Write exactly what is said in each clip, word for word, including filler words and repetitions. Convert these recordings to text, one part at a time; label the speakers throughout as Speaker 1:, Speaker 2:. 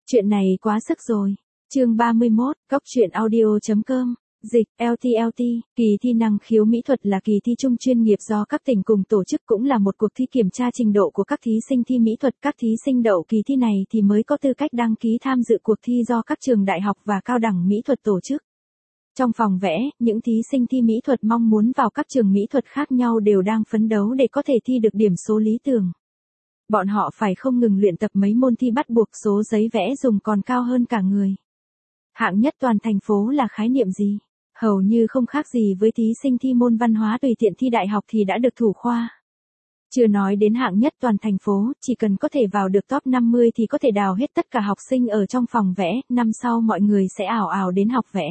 Speaker 1: Chuyện này quá sức rồi. Chương ba mươi mốt, Cóc truyện audio chấm com. Dịch, lờ tê lờ tê, kỳ thi năng khiếu mỹ thuật là kỳ thi chung chuyên nghiệp do các tỉnh cùng tổ chức, cũng là một cuộc thi kiểm tra trình độ của các thí sinh thi mỹ thuật. Các thí sinh đậu kỳ thi này thì mới có tư cách đăng ký tham dự cuộc thi do các trường đại học và cao đẳng mỹ thuật tổ chức. Trong phòng vẽ, những thí sinh thi mỹ thuật mong muốn vào các trường mỹ thuật khác nhau đều đang phấn đấu để có thể thi được điểm số lý tưởng. Bọn họ phải không ngừng luyện tập mấy môn thi bắt buộc, số giấy vẽ dùng còn cao hơn cả người. Hạng nhất toàn thành phố là khái niệm gì? Hầu như không khác gì với thí sinh thi môn văn hóa tùy tiện thi đại học thì đã được thủ khoa. Chưa nói đến hạng nhất toàn thành phố, chỉ cần có thể vào được top năm mươi thì có thể đào hết tất cả học sinh ở trong phòng vẽ, năm sau mọi người sẽ ào ào đến học vẽ.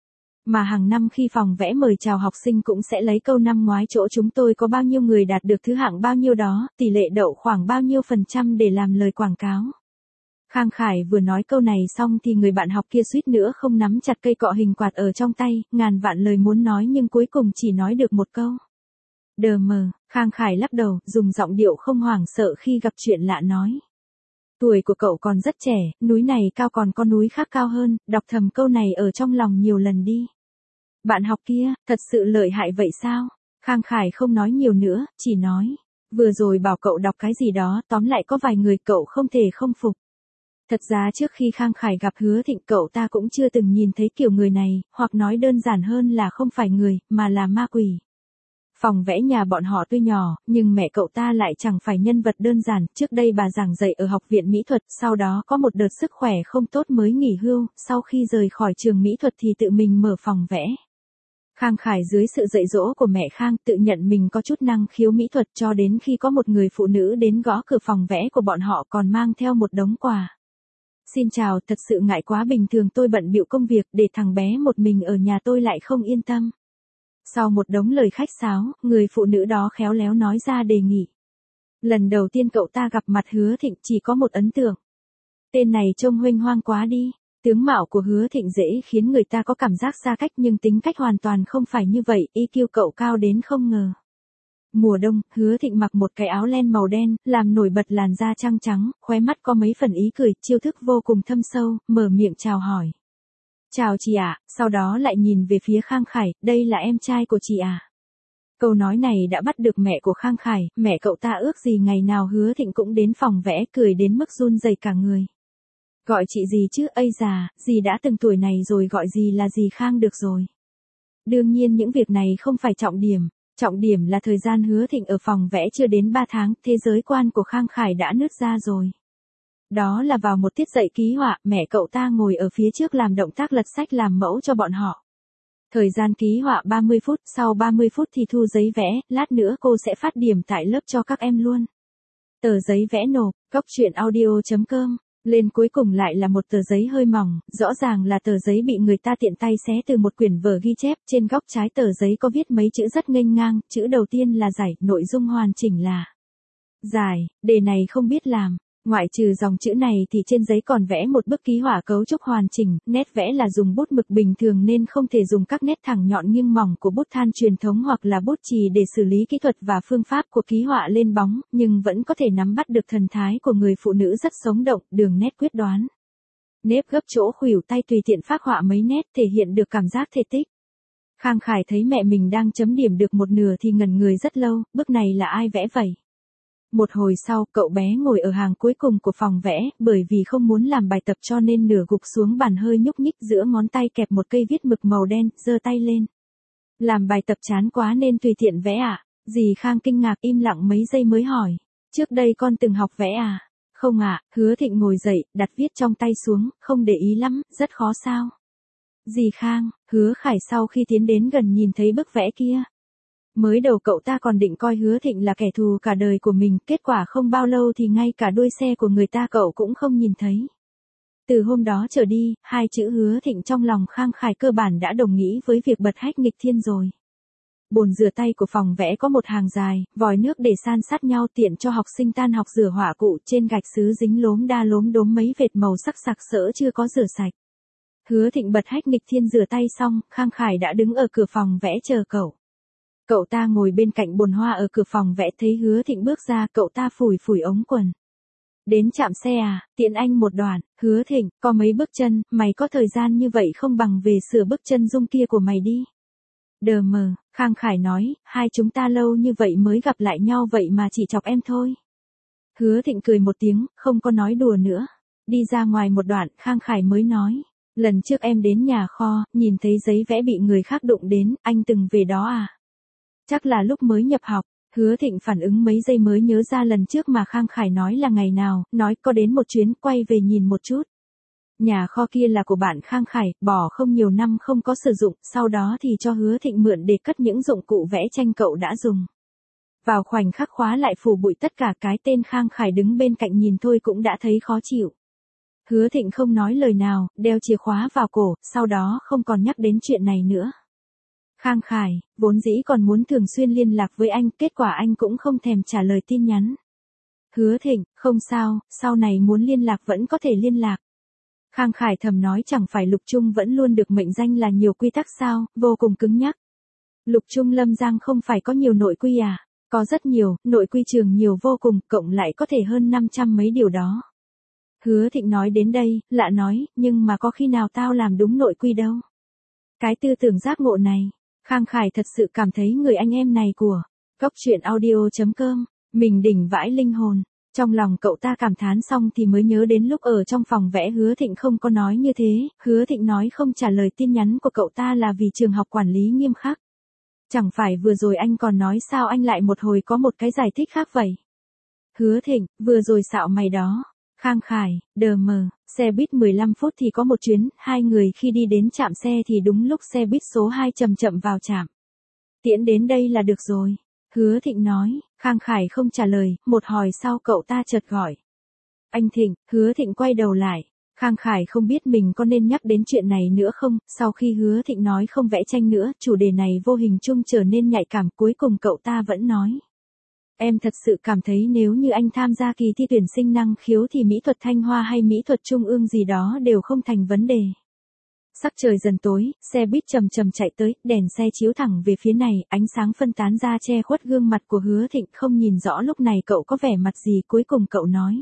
Speaker 1: Mà hàng năm khi phòng vẽ mời chào học sinh cũng sẽ lấy câu năm ngoái chỗ chúng tôi có bao nhiêu người đạt được thứ hạng bao nhiêu đó, tỷ lệ đậu khoảng bao nhiêu phần trăm để làm lời quảng cáo. Khang Khải vừa nói câu này xong thì người bạn học kia suýt nữa không nắm chặt cây cọ hình quạt ở trong tay, ngàn vạn lời muốn nói nhưng cuối cùng chỉ nói được một câu. Đờ mờ, Khang Khải lắc đầu, dùng giọng điệu không hoảng sợ khi gặp chuyện lạ nói. Tuổi của cậu còn rất trẻ, núi này cao còn có núi khác cao hơn, đọc thầm câu này ở trong lòng nhiều lần đi. Bạn học kia, thật sự lợi hại vậy sao? Khang Khải không nói nhiều nữa, chỉ nói. Vừa rồi bảo cậu đọc cái gì đó, tóm lại có vài người cậu không thể không phục. Thật ra trước khi Khang Khải gặp Hứa Thịnh cậu ta cũng chưa từng nhìn thấy kiểu người này, hoặc nói đơn giản hơn là không phải người, mà là ma quỷ. Phòng vẽ nhà bọn họ tuy nhỏ, nhưng mẹ cậu ta lại chẳng phải nhân vật đơn giản, trước đây bà giảng dạy ở học viện mỹ thuật, sau đó có một đợt sức khỏe không tốt mới nghỉ hưu, sau khi rời khỏi trường mỹ thuật thì tự mình mở phòng vẽ. Khang Khải dưới sự dạy dỗ của mẹ Khang tự nhận mình có chút năng khiếu mỹ thuật cho đến khi có một người phụ nữ đến gõ cửa phòng vẽ của bọn họ còn mang theo một đống quà. Xin chào, thật sự ngại quá, bình thường tôi bận bịu công việc, để thằng bé một mình ở nhà tôi lại không yên tâm. Sau một đống lời khách sáo, người phụ nữ đó khéo léo nói ra đề nghị. Lần đầu tiên cậu ta gặp mặt Hứa Thịnh chỉ có một ấn tượng. Tên này trông huênh hoang quá đi. Tướng mạo của Hứa Thịnh dễ khiến người ta có cảm giác xa cách nhưng tính cách hoàn toàn không phải như vậy, i kiu cậu cao đến không ngờ. Mùa đông, Hứa Thịnh mặc một cái áo len màu đen, làm nổi bật làn da trắng trắng, khóe mắt có mấy phần ý cười, chiêu thức vô cùng thâm sâu, mở miệng chào hỏi. Chào chị ạ, sau đó lại nhìn về phía Khang Khải, đây là em trai của chị à. Câu nói này đã bắt được mẹ của Khang Khải, mẹ cậu ta ước gì ngày nào Hứa Thịnh cũng đến phòng vẽ, cười đến mức run rẩy cả người. Gọi chị gì chứ, ây già, dì đã từng tuổi này rồi, gọi gì là dì Khang được rồi. Đương nhiên những việc này không phải trọng điểm. Trọng điểm là thời gian Hứa Thịnh ở phòng vẽ chưa đến ba tháng, thế giới quan của Khang Khải đã nứt ra rồi. Đó là vào một tiết dạy ký họa, mẹ cậu ta ngồi ở phía trước làm động tác lật sách làm mẫu cho bọn họ. Thời gian ký họa ba mươi phút, sau ba mươi phút thì thu giấy vẽ, lát nữa cô sẽ phát điểm tại lớp cho các em luôn. Tờ giấy vẽ nộp, cóc truyện audio chấm com. Lên cuối cùng lại là một tờ giấy hơi mỏng, rõ ràng là tờ giấy bị người ta tiện tay xé từ một quyển vở ghi chép, trên góc trái tờ giấy có viết mấy chữ rất nghênh ngang, chữ đầu tiên là giải, nội dung hoàn chỉnh là giải, đề này không biết làm. Ngoại trừ dòng chữ này thì trên giấy còn vẽ một bức ký họa cấu trúc hoàn chỉnh, nét vẽ là dùng bút mực bình thường nên không thể dùng các nét thẳng nhọn nhưng mỏng của bút than truyền thống hoặc là bút chì để xử lý kỹ thuật và phương pháp của ký họa lên bóng, nhưng vẫn có thể nắm bắt được thần thái của người phụ nữ rất sống động, đường nét quyết đoán. Nếp gấp chỗ khuỷu tay tùy tiện phác họa mấy nét thể hiện được cảm giác thể tích. Khang Khải thấy mẹ mình đang chấm điểm được một nửa thì ngẩn người rất lâu, bức này là ai vẽ vậy? Một hồi sau, cậu bé ngồi ở hàng cuối cùng của phòng vẽ, bởi vì không muốn làm bài tập cho nên nửa gục xuống bàn hơi nhúc nhích giữa ngón tay kẹp một cây viết mực màu đen, giơ tay lên. Làm bài tập chán quá nên tùy tiện vẽ à? Dì Khang kinh ngạc im lặng mấy giây mới hỏi. Trước đây con từng học vẽ à? Không ạ, à, Hứa Thịnh ngồi dậy, đặt viết trong tay xuống, không để ý lắm, rất khó sao? Dì Khang, Hứa Khải sau khi tiến đến gần nhìn thấy bức vẽ kia. Mới đầu cậu ta còn định coi Hứa Thịnh là kẻ thù cả đời của mình, kết quả không bao lâu thì ngay cả đuôi xe của người ta cậu cũng không nhìn thấy. Từ hôm đó trở đi, hai chữ Hứa Thịnh trong lòng Khang Khải cơ bản đã đồng nghĩ với việc bật hách nghịch thiên rồi. Bồn rửa tay của phòng vẽ có một hàng dài, vòi nước để san sát nhau tiện cho học sinh tan học rửa họa cụ, trên gạch sứ dính lốm đa lốm đốm mấy vệt màu sắc sặc sỡ chưa có rửa sạch. Hứa Thịnh bật hách nghịch thiên rửa tay xong, Khang Khải đã đứng ở cửa phòng vẽ chờ cậu. Cậu ta ngồi bên cạnh bồn hoa ở cửa phòng vẽ thấy Hứa Thịnh bước ra, cậu ta phủi phủi ống quần. Đến trạm xe à, tiện anh một đoạn, Hứa Thịnh, có mấy bước chân, mày có thời gian như vậy không bằng về sửa bước chân dung kia của mày đi. Đờ mờ, Khang Khải nói, hai chúng ta lâu như vậy mới gặp lại nhau vậy mà chỉ chọc em thôi. Hứa Thịnh cười một tiếng, không có nói đùa nữa. Đi ra ngoài một đoạn, Khang Khải mới nói, lần trước em đến nhà kho, nhìn thấy giấy vẽ bị người khác đụng đến, anh từng về đó à? Chắc là lúc mới nhập học. Hứa Thịnh phản ứng mấy giây mới nhớ ra lần trước mà Khang Khải nói là ngày nào, nói có đến một chuyến, quay về nhìn một chút. Nhà kho kia là của bạn Khang Khải, bỏ không nhiều năm không có sử dụng, sau đó thì cho Hứa Thịnh mượn để cất những dụng cụ vẽ tranh cậu đã dùng. Vào khoảnh khắc khóa lại phủ bụi tất cả, cái tên Khang Khải đứng bên cạnh nhìn thôi cũng đã thấy khó chịu. Hứa Thịnh không nói lời nào, đeo chìa khóa vào cổ, sau đó không còn nhắc đến chuyện này nữa. Khang Khải, vốn dĩ còn muốn thường xuyên liên lạc với anh, kết quả anh cũng không thèm trả lời tin nhắn. Hứa Thịnh, không sao, sau này muốn liên lạc vẫn có thể liên lạc. Khang Khải thầm nói chẳng phải Lục Trung vẫn luôn được mệnh danh là nhiều quy tắc sao, vô cùng cứng nhắc. Lục Trung Lâm Giang không phải có nhiều nội quy à, có rất nhiều, nội quy trường nhiều vô cùng, cộng lại có thể hơn năm trăm mấy điều đó. Hứa Thịnh nói đến đây, lạ nói, nhưng mà có khi nào tao làm đúng nội quy đâu. Cái tư tưởng giác ngộ này, Khang Khải thật sự cảm thấy người anh em này của Cốc Truyện Audio chấm com, mình đỉnh vãi linh hồn. Trong lòng cậu ta cảm thán xong thì mới nhớ đến lúc ở trong phòng vẽ Hứa Thịnh không có nói như thế, Hứa Thịnh nói không trả lời tin nhắn của cậu ta là vì trường học quản lý nghiêm khắc. Chẳng phải vừa rồi anh còn nói sao anh lại một hồi có một cái giải thích khác vậy? Hứa Thịnh, vừa rồi xạo mày đó. Khang Khải, đờ mờ, xe buýt mười lăm phút thì có một chuyến, hai người khi đi đến trạm xe thì đúng lúc xe buýt số hai chậm chậm vào trạm. Tiễn đến đây là được rồi. Hứa Thịnh nói, Khang Khải không trả lời, một hồi sau cậu ta chợt gọi. Anh Thịnh, Hứa Thịnh quay đầu lại. Khang Khải không biết mình có nên nhắc đến chuyện này nữa không, sau khi Hứa Thịnh nói không vẽ tranh nữa, chủ đề này vô hình chung trở nên nhạy cảm, cuối cùng cậu ta vẫn nói. Em thật sự cảm thấy nếu như anh tham gia kỳ thi tuyển sinh năng khiếu thì mỹ thuật Thanh Hoa hay mỹ thuật Trung ương gì đó đều không thành vấn đề. Sắc trời dần tối, xe buýt chậm chậm chạy tới, đèn xe chiếu thẳng về phía này, ánh sáng phân tán ra che khuất gương mặt của Hứa Thịnh, không nhìn rõ lúc này cậu có vẻ mặt gì, cuối cùng cậu nói.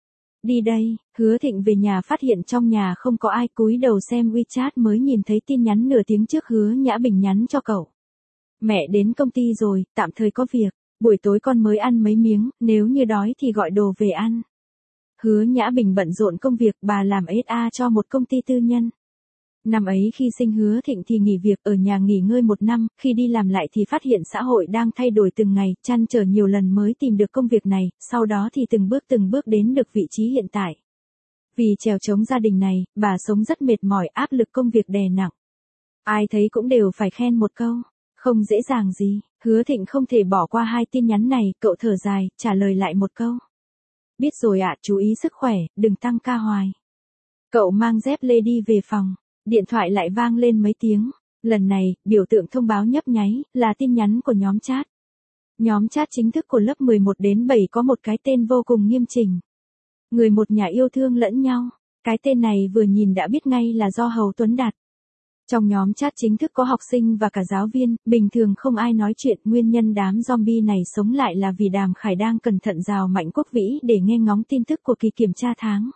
Speaker 1: Đi đây. Hứa Thịnh về nhà phát hiện trong nhà không có ai, cúi đầu xem WeChat mới nhìn thấy tin nhắn nửa tiếng trước Hứa Nhã Bình nhắn cho cậu. Mẹ đến công ty rồi, tạm thời có việc, buổi tối con mới ăn mấy miếng, nếu như đói thì gọi đồ về ăn. Hứa Nhã Bình bận rộn công việc, bà làm ét a cho một công ty tư nhân. Năm ấy khi sinh Hứa Thịnh thì nghỉ việc ở nhà nghỉ ngơi một năm, khi đi làm lại thì phát hiện xã hội đang thay đổi từng ngày, trăn trở nhiều lần mới tìm được công việc này, sau đó thì từng bước từng bước đến được vị trí hiện tại. Vì trèo chống gia đình này, bà sống rất mệt mỏi, áp lực công việc đè nặng. Ai thấy cũng đều phải khen một câu, không dễ dàng gì. Hứa Thịnh không thể bỏ qua hai tin nhắn này, cậu thở dài, trả lời lại một câu. Biết rồi ạ, chú ý sức khỏe, đừng tăng ca hoài. Cậu mang dép lê đi về phòng. Điện thoại lại vang lên mấy tiếng, lần này, biểu tượng thông báo nhấp nháy, là tin nhắn của nhóm chat. Nhóm chat chính thức của lớp mười một đến bảy có một cái tên vô cùng nghiêm chỉnh. Người một nhà yêu thương lẫn nhau, cái tên này vừa nhìn đã biết ngay là do Hầu Tuấn đặt. Trong nhóm chat chính thức có học sinh và cả giáo viên, bình thường không ai nói chuyện, nguyên nhân đám zombie này sống lại là vì Đàm Khải đang cẩn thận rào Mạnh Quốc Vĩ để nghe ngóng tin tức của kỳ kiểm tra tháng.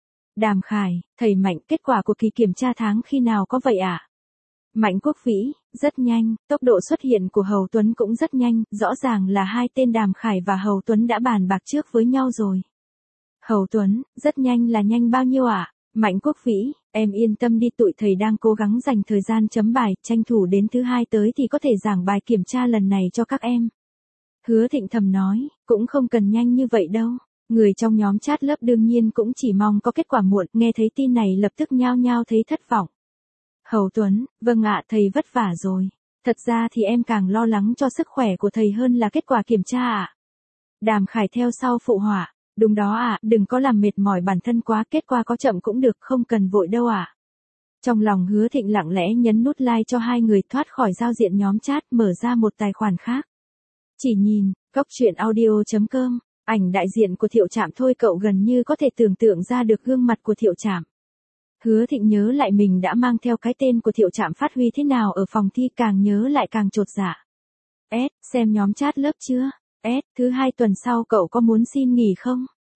Speaker 1: Đàm Khải, thầy Mạnh, kết quả của kỳ kiểm tra tháng khi nào có vậy ạ? À? Mạnh Quốc Vĩ, rất nhanh, tốc độ xuất hiện của Hầu Tuấn cũng rất nhanh, rõ ràng là hai tên Đàm Khải và Hầu Tuấn đã bàn bạc trước với nhau rồi. Hầu Tuấn, rất nhanh là nhanh bao nhiêu ạ? À? Mạnh Quốc Vĩ, em yên tâm đi, tụi thầy đang cố gắng dành thời gian chấm bài, tranh thủ đến thứ hai tới thì có thể giảng bài kiểm tra lần này cho các em. Hứa Thịnh thầm nói, cũng không cần nhanh như vậy đâu. Người trong nhóm chat lớp đương nhiên cũng chỉ mong có kết quả muộn, nghe thấy tin này lập tức nhao nhao thấy thất vọng. Hầu Tuấn, vâng ạ, thầy vất vả rồi. Thật ra thì em càng lo lắng cho sức khỏe của thầy hơn là kết quả kiểm tra ạ. Đàm Khải theo sau phụ họa, đúng đó ạ, đừng có làm mệt mỏi bản thân quá, kết quả có chậm cũng được, không cần vội đâu ạ. Trong lòng Hứa Thịnh lặng lẽ nhấn nút like cho hai người, thoát khỏi giao diện nhóm chat, mở ra một tài khoản khác. Chỉ nhìn, Cốc Truyện Audio chấm com. Ảnh đại diện của Thiệu Trạm thôi cậu gần như có thể tưởng tượng ra được gương mặt của Thiệu Trạm. Hứa Thịnh nhớ lại mình đã mang theo cái tên của Thiệu Trạm phát huy thế nào ở phòng thi, càng nhớ lại càng chột dạ. S, xem nhóm chat lớp chưa? S, thứ hai tuần sau cậu có muốn xin nghỉ không?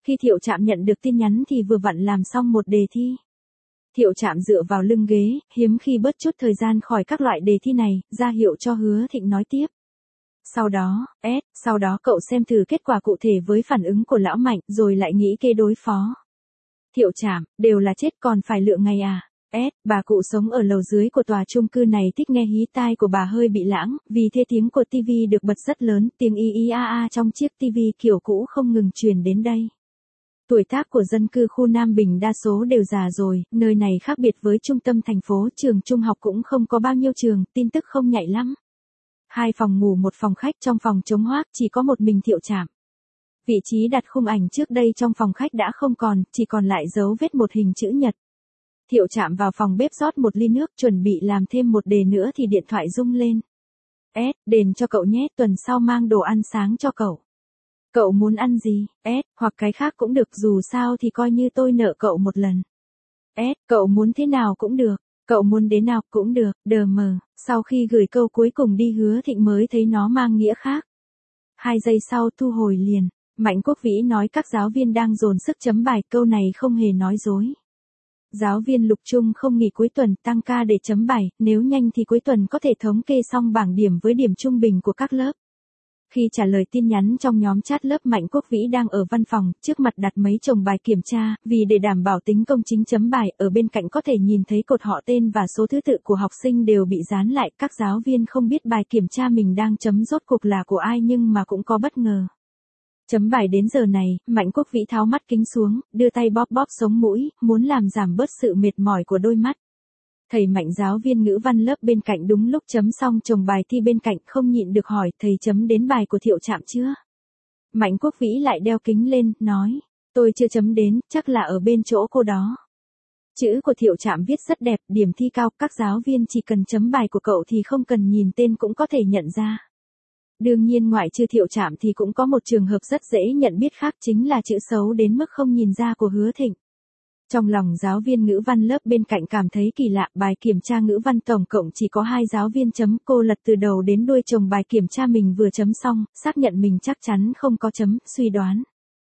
Speaker 1: Khi Thiệu Trạm nhận được tin nhắn thì vừa vặn làm xong một đề thi. Thiệu Trạm dựa vào lưng ghế, hiếm khi bớt chút thời gian khỏi các loại đề thi này, ra hiệu cho Hứa Thịnh nói tiếp. Sau đó, S, sau đó cậu xem thử kết quả cụ thể với phản ứng của lão Mạnh, rồi lại nghĩ kế đối phó. Thiệu Trạm, đều là chết còn phải lựa ngày à? S, bà cụ sống ở lầu dưới của tòa chung cư này thích nghe hí tai của bà hơi bị lãng, vì thế tiếng của tivi được bật rất lớn, tiếng y y a a trong chiếc tivi kiểu cũ không ngừng truyền đến đây. Tuổi tác của dân cư khu Nam Bình đa số đều già rồi, nơi này khác biệt với trung tâm thành phố, trường trung học cũng không có bao nhiêu trường, tin tức không nhạy lắm. Hai phòng ngủ một phòng khách, trong phòng trống hoác chỉ có một mình Thiệu Trạm. Vị trí đặt khung ảnh trước đây trong phòng khách đã không còn, chỉ còn lại dấu vết một hình chữ nhật. Thiệu Trạm vào phòng bếp rót một ly nước, chuẩn bị làm thêm một đề nữa thì điện thoại rung lên. S, đền cho cậu nhé, tuần sau mang đồ ăn sáng cho cậu. Cậu muốn ăn gì? S, hoặc cái khác cũng được, dù sao thì coi như tôi nợ cậu một lần. S, cậu muốn thế nào cũng được, cậu muốn đến nào cũng được, đờ mờ. Sau khi gửi câu cuối cùng đi, Hứa Thịnh mới thấy nó mang nghĩa khác. Hai giây sau thu hồi liền. Mạnh Quốc Vĩ nói các giáo viên đang dồn sức chấm bài, câu này không hề nói dối. Giáo viên Lục Trung không nghỉ cuối tuần, tăng ca để chấm bài, nếu nhanh thì cuối tuần có thể thống kê xong bảng điểm với điểm trung bình của các lớp. Khi trả lời tin nhắn trong nhóm chat lớp, Mạnh Quốc Vĩ đang ở văn phòng, trước mặt đặt mấy chồng bài kiểm tra, vì để đảm bảo tính công chính chấm bài, ở bên cạnh có thể nhìn thấy cột họ tên và số thứ tự của học sinh đều bị dán lại, các giáo viên không biết bài kiểm tra mình đang chấm rốt cuộc là của ai nhưng mà cũng có bất ngờ. Chấm bài đến giờ này, Mạnh Quốc Vĩ tháo mắt kính xuống, đưa tay bóp bóp sống mũi, muốn làm giảm bớt sự mệt mỏi của đôi mắt. Thầy Mạnh, giáo viên ngữ văn lớp bên cạnh, đúng lúc chấm xong chồng bài thi bên cạnh, không nhịn được hỏi, thầy chấm đến bài của Thiệu Trạm chưa? Mạnh Quốc Vĩ lại đeo kính lên, nói, tôi chưa chấm đến, chắc là ở bên chỗ cô đó. Chữ của Thiệu Trạm viết rất đẹp, điểm thi cao, các giáo viên chỉ cần chấm bài của cậu thì không cần nhìn tên cũng có thể nhận ra. Đương nhiên ngoại trừ Thiệu Trạm thì cũng có một trường hợp rất dễ nhận biết khác, chính là chữ xấu đến mức không nhìn ra của Hứa Thịnh. Trong lòng giáo viên ngữ văn lớp bên cạnh cảm thấy kỳ lạ, bài kiểm tra ngữ văn tổng cộng chỉ có hai giáo viên chấm, cô lật từ đầu đến đuôi chồng bài kiểm tra mình vừa chấm xong, xác nhận mình chắc chắn không có chấm, suy đoán.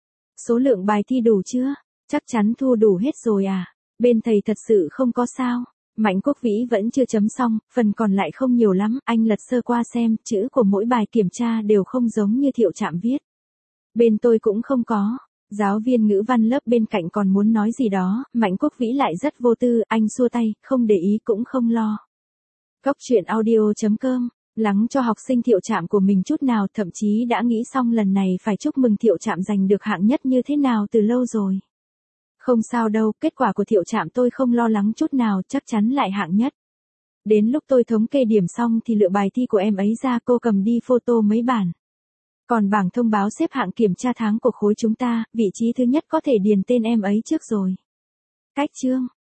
Speaker 1: Số lượng bài thi đủ chưa? Chắc chắn thu đủ hết rồi à? Bên thầy thật sự không có sao? Mạnh Quốc Vĩ vẫn chưa chấm xong, phần còn lại không nhiều lắm, anh lật sơ qua xem, chữ của mỗi bài kiểm tra đều không giống như Thiệu Trạm viết. Bên tôi cũng không có. Giáo viên ngữ văn lớp bên cạnh còn muốn nói gì đó, Mạnh Quốc Vĩ lại rất vô tư, anh xua tay, không để ý cũng không lo. Góc truyện audio chấm com, lắng cho học sinh Thiệu Trạm của mình chút nào, thậm chí đã nghĩ xong lần này phải chúc mừng Thiệu Trạm giành được hạng nhất như thế nào từ lâu rồi. Không sao đâu, kết quả của Thiệu Trạm tôi không lo lắng chút nào, chắc chắn lại hạng nhất. Đến lúc tôi thống kê điểm xong thì lựa bài thi của em ấy ra, cô cầm đi photo mấy bản. Còn bảng thông báo xếp hạng kiểm tra tháng của khối chúng ta, vị trí thứ nhất có thể điền tên em ấy trước rồi. Cách chương.